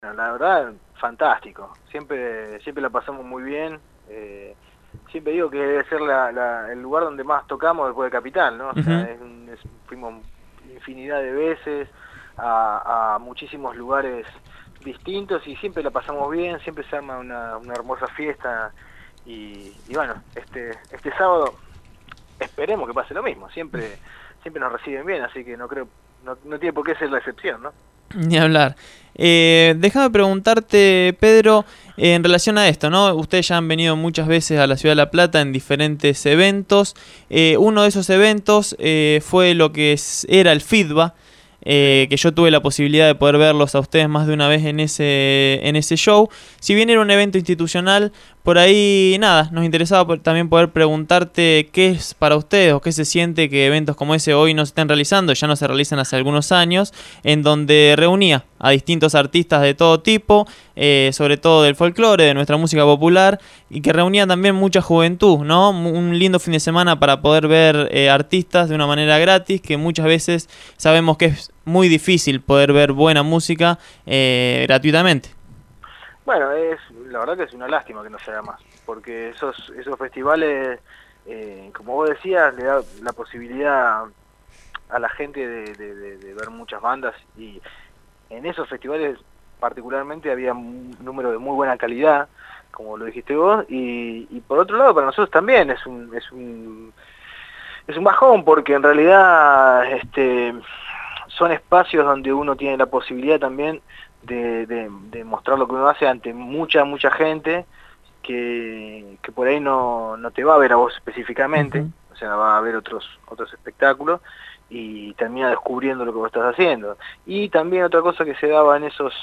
La verdad, fantástico. Siempre la pasamos muy bien. Siempre digo que debe ser el lugar donde más tocamos después de Capital, ¿no? O Ujú. sea, fuimos infinidad de veces a muchísimos lugares distintos y siempre la pasamos bien, siempre se arma una hermosa fiesta y bueno, este sábado esperemos que pase lo mismo. Siempre nos reciben bien, así que no creo, no tiene por qué ser la excepción, ¿no? Ni hablar. Déjame preguntarte, Pedro, en relación a esto, ¿no? Ustedes ya han venido muchas veces a la Ciudad de La Plata en diferentes eventos. Uno de esos eventos fue lo que era el FIDBA, Sí. que yo tuve la posibilidad de poder verlos a ustedes más de una vez en ese show. Si bien era un evento institucional, por ahí nada, nos interesaba también poder preguntarte qué es para ustedes o qué se siente que eventos como ese hoy no se estén realizando, ya no se realizan hace algunos años, en donde reunía a distintos artistas de todo tipo, sobre todo del folclore, de nuestra música popular, y que reunía también mucha juventud, ¿no? Un lindo fin de semana para poder ver artistas de una manera gratis, que muchas veces sabemos que es muy difícil poder ver buena música gratuitamente. Bueno, la verdad que es una lástima que no se haga más, porque esos festivales, como vos decías, le da la posibilidad a la gente de ver muchas bandas y en esos festivales particularmente había un número de muy buena calidad, como lo dijiste vos, y por otro lado para nosotros también es un bajón porque en realidad son espacios donde uno tiene la posibilidad también de mostrar lo que uno hace ante mucha gente que por ahí no te va a ver a vos específicamente, Ujú. o sea, va a ver otros espectáculos y termina descubriendo lo que vos estás haciendo. Y también otra cosa que se daba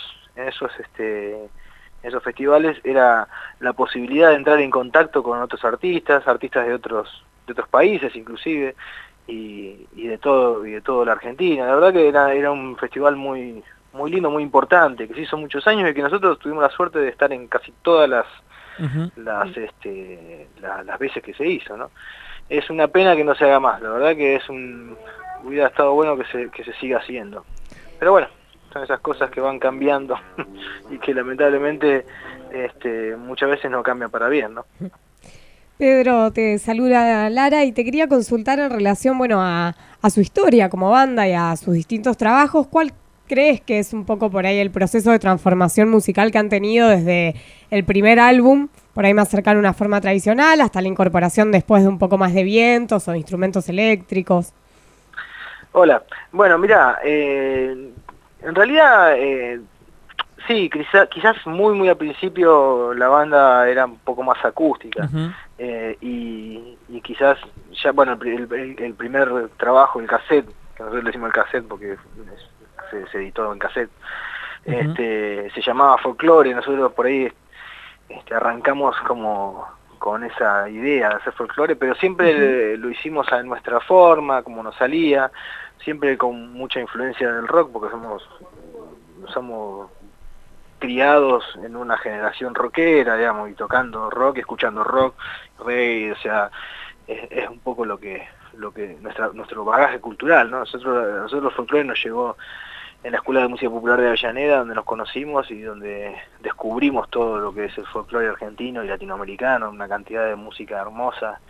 en esos festivales era la posibilidad de entrar en contacto con otros artistas de otros países inclusive, y de todo la Argentina. La verdad que era un festival muy lindo, muy importante, que se hizo muchos años y que nosotros tuvimos la suerte de estar en casi todas Ujú. las veces que se hizo, ¿no? Es una pena que no se haga más, la verdad que hubiera estado bueno que se siga haciendo. Pero bueno, son esas cosas que van cambiando y que lamentablemente muchas veces no cambian para bien, ¿no? Pedro, te saluda Lara y te quería consultar en relación, bueno, a su historia como banda y a sus distintos trabajos. ¿Cuál crees que es un poco por ahí el proceso de transformación musical que han tenido desde el primer álbum, por ahí más cercano a una forma tradicional, hasta la incorporación después de un poco más de vientos o instrumentos eléctricos? Hola, bueno, mira, en realidad sí, quizás muy al principio la banda era un poco más acústica, Ujú. y quizás ya, bueno, el primer trabajo, el cassette, que nosotros le decimos el cassette porque se editó en cassette, Ujú. se llamaba Folklore. Nosotros por ahí arrancamos como con esa idea de hacer folclore, pero Ujú. siempre lo hicimos a nuestra forma, como nos salía, siempre con mucha influencia del rock, porque somos criados en una generación rockera, digamos, y tocando rock, escuchando rock, reggae, o sea, es un poco lo que nuestro bagaje cultural, ¿no? Nosotros el folclore nos llegó en la Escuela de Música Popular de Avellaneda, donde nos conocimos y donde descubrimos todo lo que es el folclore argentino y latinoamericano, una cantidad de música hermosa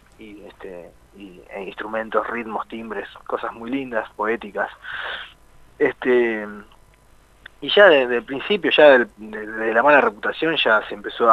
e instrumentos, ritmos, timbres, cosas muy lindas, poéticas. Este, y ya desde el principio, ya de la mala reputación, ya se empezó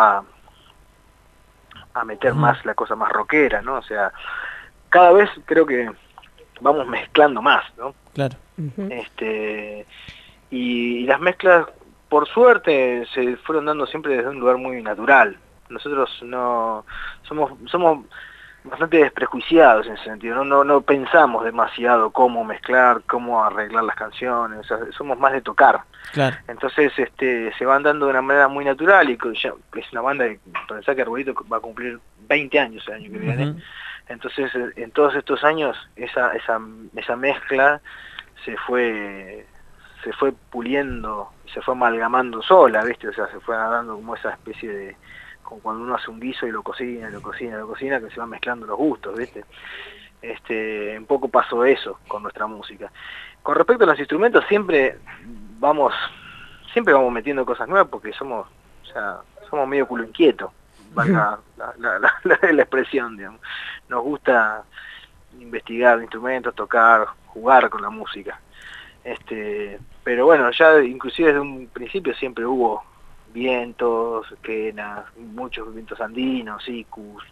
a meter Ujú. más la cosa más rockera, ¿no? O sea, cada vez creo que vamos mezclando más, ¿no? Claro. Ujú. Este, y las mezclas, por suerte, se fueron dando siempre desde un lugar muy natural. Nosotros no somos bastante desprejuiciados en ese sentido, no pensamos demasiado cómo mezclar, cómo arreglar las canciones, o sea, somos más de tocar. Claro. Entonces se van dando de una manera muy natural y ya es una banda que, pensá que Arbolito va a cumplir 20 años el año que viene. Ujú. Entonces en todos estos años esa mezcla se fue se fue puliendo, se fue amalgamando sola, ¿viste? O sea, se fue dando como esa especie de, como cuando uno hace un guiso y lo cocina, que se van mezclando los gustos, ¿viste? Un poco pasó eso con nuestra música. Con respecto a los instrumentos, siempre vamos siempre vamos metiendo cosas nuevas porque somos, o sea, somos medio culo inquieto, valga la expresión, digamos. Nos gusta investigar instrumentos, tocar, jugar con la música. Pero bueno, ya inclusive desde un principio siempre hubo vientos, quenas, muchos vientos andinos, icus,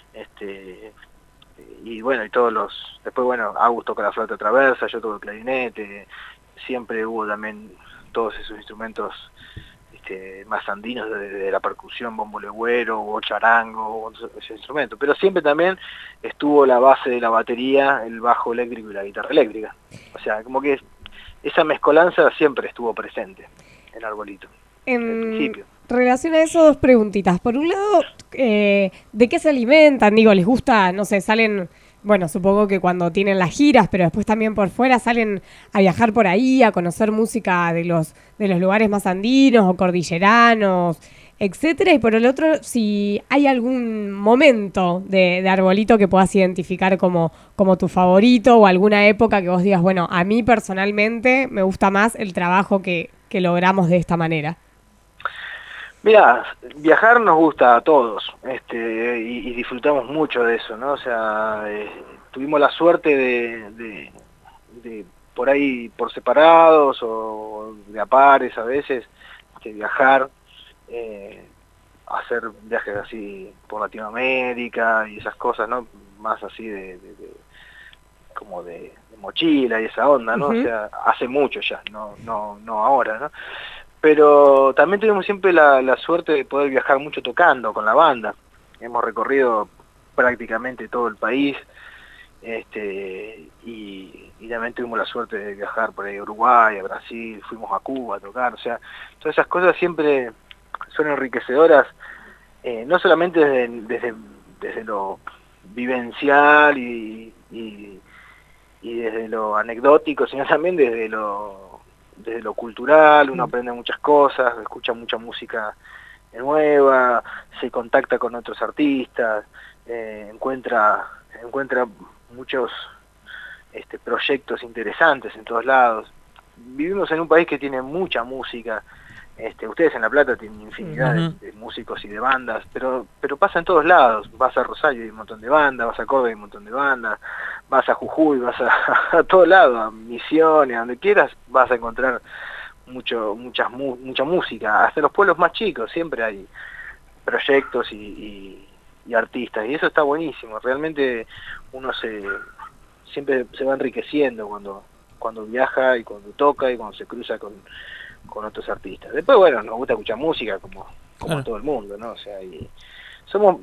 y bueno, y después bueno, Agus toca la flauta traversa, yo toco el clarinete, siempre hubo también todos esos instrumentos más andinos de la percusión, bombo legüero o charango, ese instrumento, pero siempre también estuvo la base de la batería, el bajo eléctrico y la guitarra eléctrica, o sea, como que esa mezcolanza siempre estuvo presente en Arbolito, en principio. Relación a eso, dos preguntitas. Por un lado, ¿de qué se alimentan? Digo, ¿les gusta, no sé, salen, bueno, supongo que cuando tienen las giras, pero después también por fuera salen a viajar por ahí, a conocer música de los lugares más andinos o cordilleranos, etcétera? Y por el otro, si hay algún momento de Arbolito que puedas identificar como tu favorito o alguna época que vos digas, bueno, a mí personalmente me gusta más el trabajo que logramos de esta manera. Mira, viajar nos gusta a todos, y disfrutamos mucho de eso, ¿no? O sea, tuvimos la suerte de por ahí por separados o de a pares a veces, viajar, hacer viajes así por Latinoamérica y esas cosas, ¿no? Más así como de mochila y esa onda, ¿no? O sea, hace mucho ya, no ahora, ¿no? Pero también tuvimos siempre la suerte de poder viajar mucho tocando con la banda. Hemos recorrido prácticamente todo el país, y también tuvimos la suerte de viajar por ahí a Uruguay, a Brasil, fuimos a Cuba a tocar, o sea, todas esas cosas siempre son enriquecedoras, no solamente desde lo vivencial y desde lo anecdótico, sino también desde lo cultural. Uno aprende muchas cosas, escucha mucha música nueva, se contacta con otros artistas, encuentra muchos proyectos interesantes en todos lados. Vivimos en un país que tiene mucha música, ustedes en La Plata tienen infinidad de músicos y de bandas, pero pasa en todos lados. Vas a Rosario y hay un montón de bandas, vas a Córdoba y hay un montón de bandas, vas a Jujuy, vas a todos lados, a Misiones, a donde quieras, vas a encontrar mucha música. Hasta en los pueblos más chicos siempre hay proyectos y artistas, y eso está buenísimo. Realmente uno siempre se va enriqueciendo cuando viaja y cuando toca y cuando se cruza con otros artistas. Después, bueno, nos gusta escuchar música como claro, todo el mundo, ¿no? O sea, y somos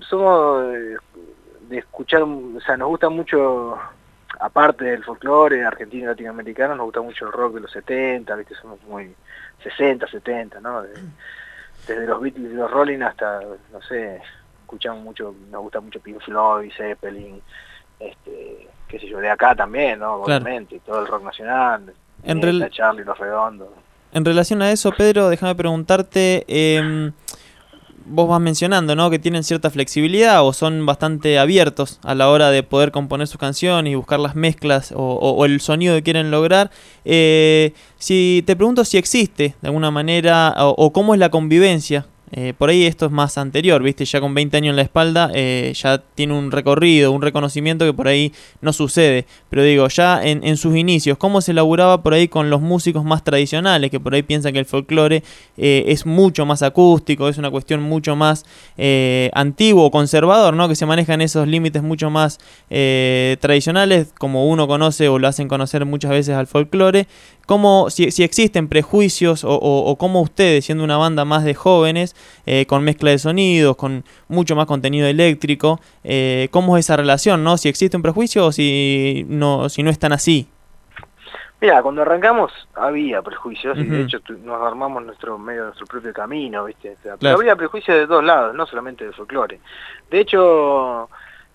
de escuchar, o sea, nos gusta mucho, aparte del folclore argentino y latinoamericano, nos gusta mucho el rock de los 70, ¿viste? Somos muy 60, 70, ¿no? Desde los Beatles y los Rolling hasta, no sé, escuchamos mucho, nos gusta mucho Pink Floyd, Zeppelin, qué sé yo, de acá también, ¿no? Obviamente, todo el rock nacional, Charlie, Los Redondos. En relación a eso, Pedro, déjame preguntarte, vos vas mencionando, ¿no?, que tienen cierta flexibilidad o son bastante abiertos a la hora de poder componer sus canciones y buscar las mezclas o el sonido que quieren lograr. Si te pregunto si existe de alguna manera o cómo es la convivencia. Por ahí esto es más anterior, ¿viste? Ya con 20 años en la espalda, ya tiene un recorrido, un reconocimiento que por ahí no sucede. Pero digo, ya en sus inicios, ¿cómo se elaboraba por ahí con los músicos más tradicionales? Que por ahí piensan que el folclore es mucho más acústico, es una cuestión mucho más antiguo, conservador, ¿no? Que se manejan esos límites mucho más tradicionales, como uno conoce o lo hacen conocer muchas veces al folclore. ¿Cómo, si existen prejuicios o cómo ustedes, siendo una banda más de jóvenes, con mezcla de sonidos, con mucho más contenido eléctrico, cómo es esa relación, ¿no? Si existe un prejuicio o si no es tan así? Mira, cuando arrancamos había prejuicios y de hecho nos armamos nuestro propio camino, ¿viste? O sea, claro. Pero había prejuicios de dos lados, no solamente del folclore. De hecho,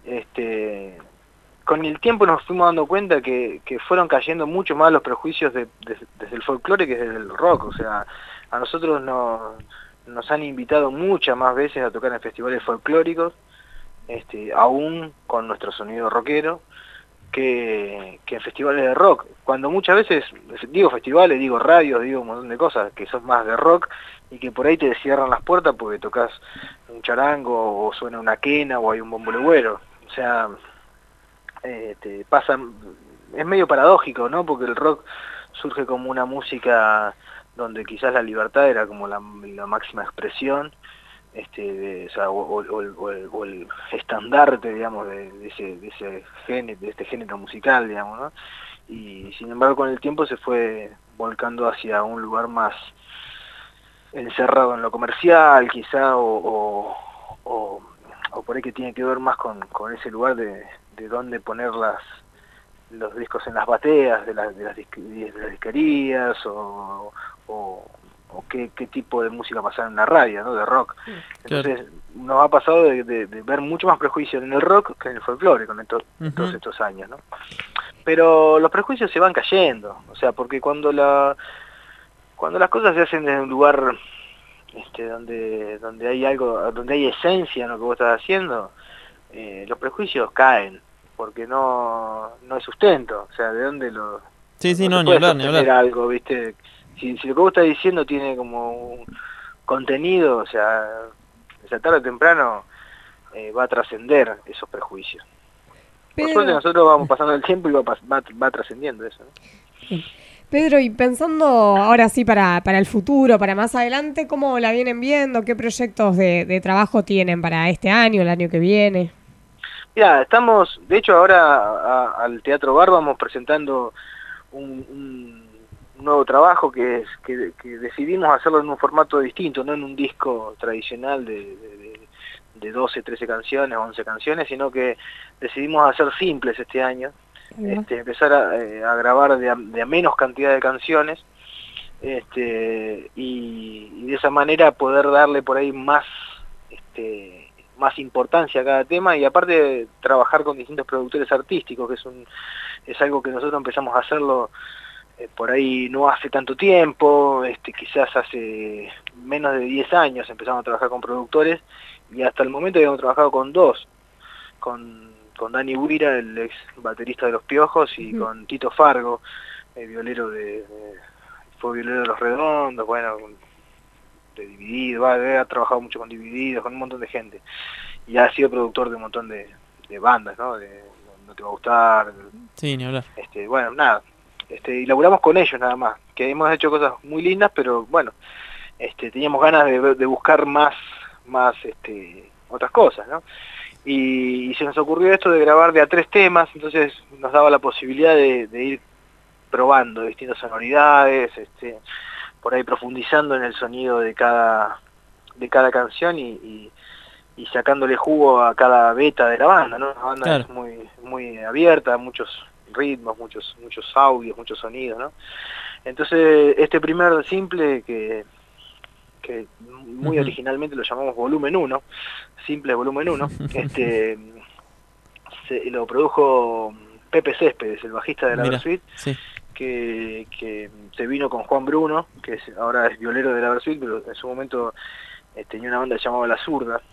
con el tiempo nos fuimos dando cuenta que fueron cayendo mucho más los prejuicios desde el folclore que desde el rock. O sea, a nosotros nos han invitado muchas más veces a tocar en festivales folclóricos, aún con nuestro sonido rockero, que en festivales de rock, cuando muchas veces, digo festivales, digo radios, digo un montón de cosas que son más de rock y que por ahí te cierran las puertas porque tocas un charango o suena una quena o hay un bombo legüero. O sea, te pasan, es medio paradójico, ¿no? Porque el rock surge como una música donde quizás la libertad era como la máxima expresión, o sea, o el estandarte, digamos, de ese género, de este género musical, digamos, ¿no? Y sin embargo con el tiempo se fue volcando hacia un lugar más encerrado en lo comercial, quizá, o por ahí que tiene que ver más con ese lugar de dónde poner los discos en las bateas de las disquerías, o qué tipo de música pasar en la radio, ¿no? De rock. Entonces nos ha pasado de ver mucho más prejuicio en el rock que en el folclore con todos estos años, ¿no? Pero los prejuicios se van cayendo, o sea, porque cuando las cosas se hacen en un lugar donde hay algo, donde hay esencia en lo que vos estás haciendo, los prejuicios caen, porque no hay sustento, o sea, ¿de dónde lo...? Sí, no ni hablar, ni hablar. Algo, ¿viste? Si lo que vos estás diciendo tiene como un contenido, o sea tarde o temprano va a trascender esos prejuicios. Por suerte nosotros vamos pasando el tiempo y va trascendiendo eso, ¿no? Pedro, y pensando ahora sí para el futuro, para más adelante, ¿cómo la vienen viendo? ¿Qué proyectos de trabajo tienen para este año, el año que viene? Mira, estamos, de hecho ahora al Teatro Bar vamos presentando un nuevo trabajo que decidimos hacerlo en un formato distinto, no en un disco tradicional de 12, 13 canciones, 11 canciones, sino que decidimos hacer simples este año, empezar a grabar de a menos cantidad de canciones, y de esa manera poder darle por ahí más importancia a cada tema, y aparte trabajar con distintos productores artísticos, que es algo que nosotros empezamos a hacerlo por ahí no hace tanto tiempo, quizás hace menos de 10 años empezamos a trabajar con productores, y hasta el momento habíamos trabajado con dos, con Dani Buira, el ex baterista de Los Piojos, y con Tito Fargo, el fue violero de Los Redondos, bueno, de Dividido, ha trabajado mucho con Divididos, con un montón de gente, y ha sido productor de un montón de bandas, ¿no? No te va a gustar. Sí, ni hablar. Bueno, nada, y laburamos con ellos nada más, que hemos hecho cosas muy lindas, pero bueno, teníamos ganas de buscar más otras cosas, ¿no? Y se nos ocurrió esto de grabar de a 3 temas, entonces nos daba la posibilidad de ir probando distintas sonoridades, por ahí profundizando en el sonido de cada canción y sacándole jugo a cada beta de la banda, ¿no? La banda es muy abierta, muchos ritmos, muchos audios, muchos sonidos, ¿no? Entonces este primer simple que muy originalmente lo llamamos Volumen 1, simple Volumen 1, lo produjo Pepe Céspedes, el bajista de la Versuit, que se vino con Juan Bruno, que ahora es violero de la Versuit, pero en su momento tenía una banda que se llamaba La Zurda,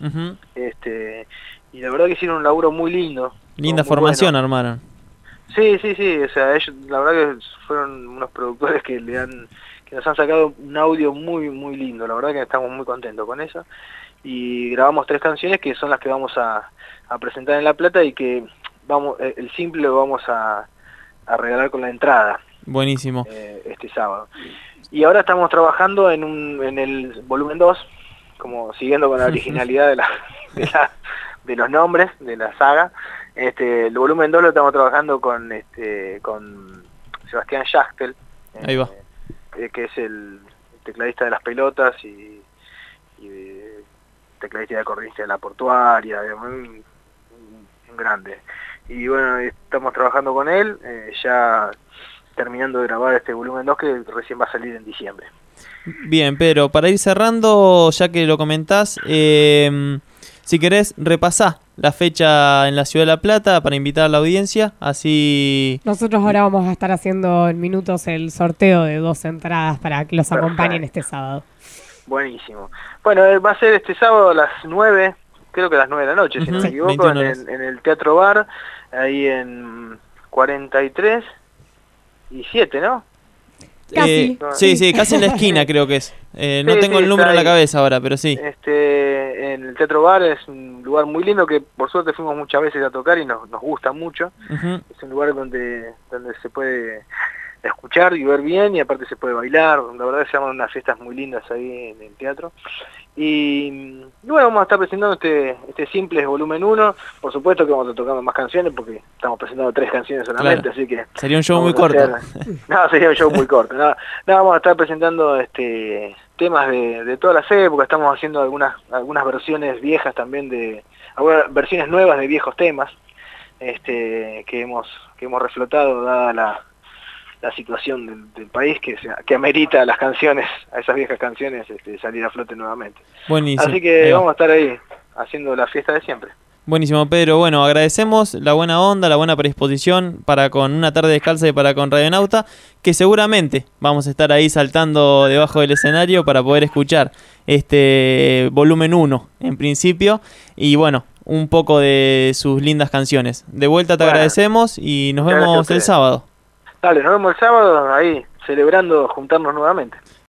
y la verdad que hicieron un laburo muy lindo. Linda formación armaron. Sí, o sea, ellos la verdad que fueron unos productores que nos han sacado un audio muy muy lindo, la verdad que estamos muy contentos con eso, y grabamos 3 canciones que son las que vamos a presentar en La Plata, y que el simple lo vamos a regalar con la entrada. Buenísimo. Este sábado. Y ahora estamos trabajando en el Volumen 2, como siguiendo con la originalidad de los nombres de la saga. El Volumen 2 lo estamos trabajando con Sebastián Schachtel, ahí va, que es el tecladista de Las Pelotas y tecladista de acordeonista de La Portuaria, un grande. Y bueno, estamos trabajando con él, ya terminando de grabar este Volumen 2 que recién va a salir en diciembre. Bien, Pedro, para ir cerrando, ya que lo comentás, si querés repasá la fecha en la Ciudad de La Plata para invitar a la audiencia, así... Nosotros ahora vamos a estar haciendo en minutos el sorteo de 2 entradas para que los acompañen este sábado. Buenísimo. Bueno, va a ser este sábado a las 9, creo que a las 9 de la noche, si no me equivoco, en el Teatro Bar, ahí en 43 y 7, ¿no? Casi. Sí, casi en la esquina creo que es. No Sí, tengo sí, el número en está la ahí. cabeza ahora, pero sí. En el Teatro Bar es un lugar muy lindo que por suerte fuimos muchas veces a tocar y nos gusta mucho. Ujú. Es un lugar donde se puede escuchar y ver bien, y aparte se puede bailar. La verdad se llaman unas fiestas muy lindas ahí en el teatro. Y bueno, vamos a estar presentando este Simples volumen 1. Por supuesto que vamos a tocar más canciones porque estamos presentando 3 canciones solamente, Claro. así que Sería un show muy vamos a corto. No, sería un show muy corto. No, vamos a estar presentando temas de todas las épocas. Estamos haciendo algunas versiones viejas también, algunas versiones nuevas de viejos temas que hemos reflotado dada la situación del país que amerita a esas viejas canciones salir a flote nuevamente. Buenísimo. Así que Ahí va. vamos a estar ahí haciendo la fiesta de siempre. Buenísimo, Pedro. Bueno, agradecemos la buena onda, la buena predisposición para con Una Tarde Descalza y para con Radionauta, que seguramente vamos a estar ahí saltando debajo del escenario para poder escuchar este volumen 1 en principio y bueno, un poco de sus lindas canciones. De vuelta te agradecemos y nos Muchas gracias a vemos el ustedes. sábado. Dale, nos vemos el sábado ahí celebrando juntarnos nuevamente.